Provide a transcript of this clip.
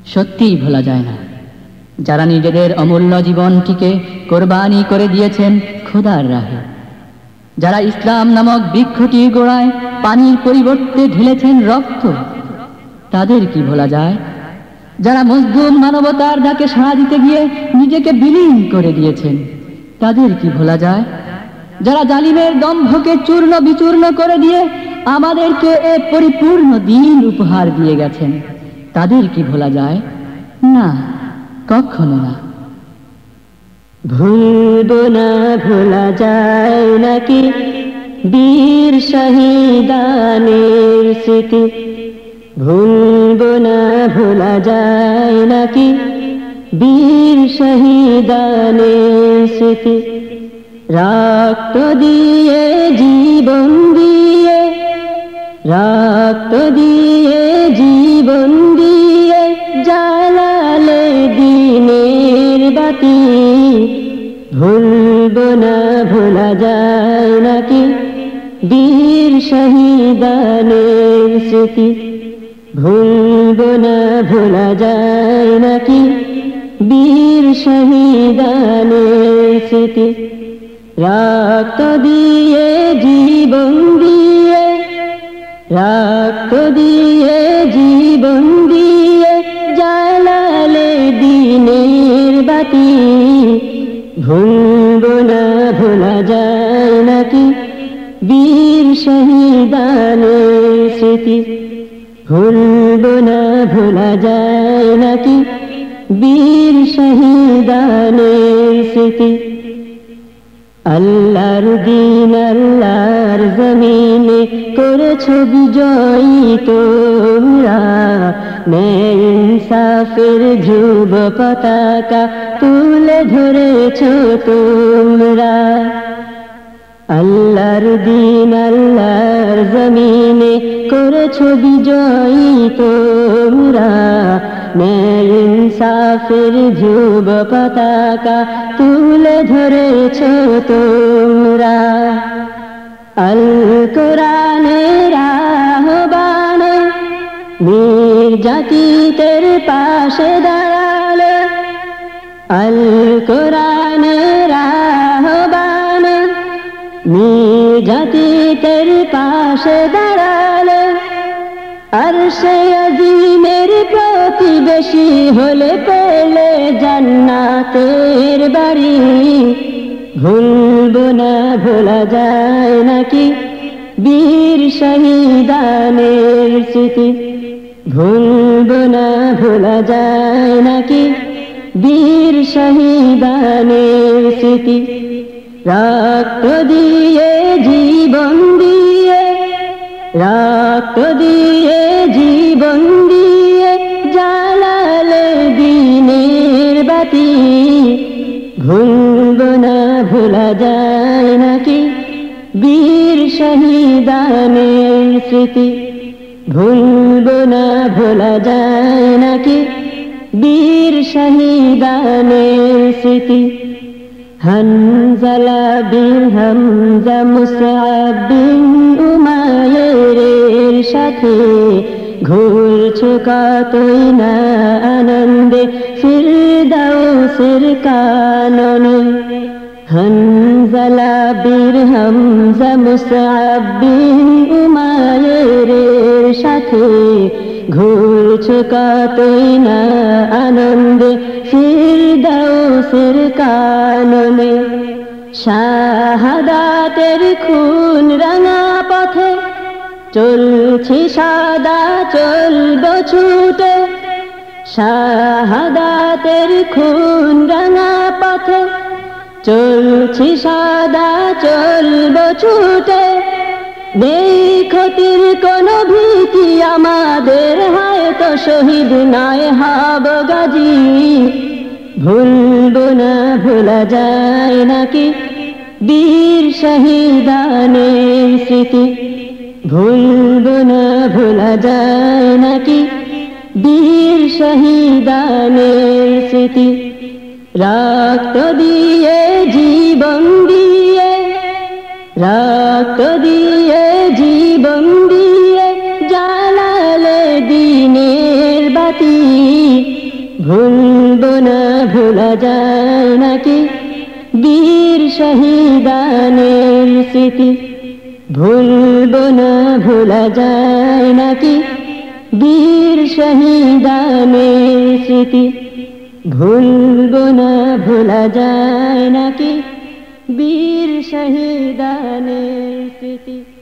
সত্যিই ভোলা যায় না। যারা নিজেদের অমূল্য জীবনটিকে কোরবানি করে দিয়েছেন খোদার রাহে, যারা ইসলাম নামক বৃক্ষটির গোড়ায় পানির পরিবর্তে ঢেলেছেন রক্ত, তাদের কি ভোলা যায়? যারা মজলুম মানবতার ডাকে সাড়া দিতে গিয়ে নিজেকে বিলীন করে দিয়েছেন, তাদের কি ভোলা যায়? যারা জালিমের দম্ভকে চূর্ণ বিচূর্ণ করে দিয়ে আমাদেরকে এ পরিপূর্ণ দিন উপহার দিয়ে গেছেন, তাদের কি ভোলা যায়? না, কখনো না। ভুলব না, ভোলা যায় নাকি বীর শহীদানের স্মৃতি? ভুলব না, ভোলা যায় নাকি বীর শহীদানের স্মৃতি? রক্ত দিয়ে জীবন দিয়ে, রক্ত দিয়ে জীবন দিয়ে জ্বালালে দিনের বাতি। ভুলব না, ভোলা যায় নাকি বীর শহীদানের স্মৃতি? ভুলব না, ভোলা যায় নাকি বীর শহীদানের স্মৃতি? রক্ত দিয়ে জীবন দিয়ে, রক্ত দিয়ে জীবন দিয়ে জ্বালালে দিনের বাতি। ভুলব না, ভোলা যায় নাকি বীর শহীদানের স্মৃতি? ভুলব না, ভোলা যায় নাকি বীর শহীদানের স্মৃতি? আল্লাহর দিন আল্লাহর জমিনে করেছ বিজয়ী তোমরা, ন্যায় ইনসাফের ধ্রুব পতাকা তুলে ধরেছ তোমরা। আল্লাহর দিন আল্লাহর জমিনে করেছ বিজয়ী তোমরা, ন্যায় ইনসাফের ধ্রুব পতাকা তুলে ধরেছ তোমরা। আল কোরআনের আহ্বানে নির্যাতিতের পাশে দাঁড়ালে, আল কোরআনের আহ্বানে নির্যাতিতের পাশে দাঁড়ালে, আরশে আজিমের প্রতিবেশী হলে পেলে জান্নাতের বাড়ি। ভুলব না, ভোলা যায় নাকি বীর শহীদানের স্মৃতি? ভুলব না, ভোলা যায় নাকি বীর শহীদানের স্মৃতি? রক্ত দিয়ে জীবন দিয়ে, রক্ত দিয়ে জীবন দিয়ে জ্বালালে দিনের বাতি। ভুলব না, ভোলা যায় নাকি বীর শহীদানের স্মৃতি? ভুলব না, ভোলা যায় নাকি বীর শহীদানের স্মৃতি? হানজালা বিন হামজা মুসআব বিন উমাইরের সাথে ঘুরছো কতই না আনন্দে ফিরদাউসের কাননে। হানজালা বিন হামজা মুসআব বিন উমাইরের সাথে ঘুরছো কতই না আনন্দে ফিরদাউসের কাননে। শাহাদাতের খুন রাঙা পথে চলছি সাদা চলব ছুটে, শাহাদাতের খুন রাঙা পথে চলছি সাদা চলব ছুটে। নেই ক্ষতির কোনো ভীতি আমাদের, হয়তো শহীদ নয় হব গাজী। ভুলব না, ভোলা যায় নাকি বীর শহীদানের স্মৃতি? ভুলব না, ভোলা যায় নাকি বীর শহীদানের স্মৃতি? রক্ত দিয়ে জীবন দিয়ে, রক্ত দিয়ে জীবন দিয়ে জ্বালালে দিনের বাতি। জাতি ভুলবো না ভোলা যায় নাকি বীর শহীদানের স্মৃতি ভুলবো না ভোলা যায় নাকি বীর শহীদানের স্মৃতি ভুলবো না ভোলা যায় নাকি বীর শহীদানের স্মৃতি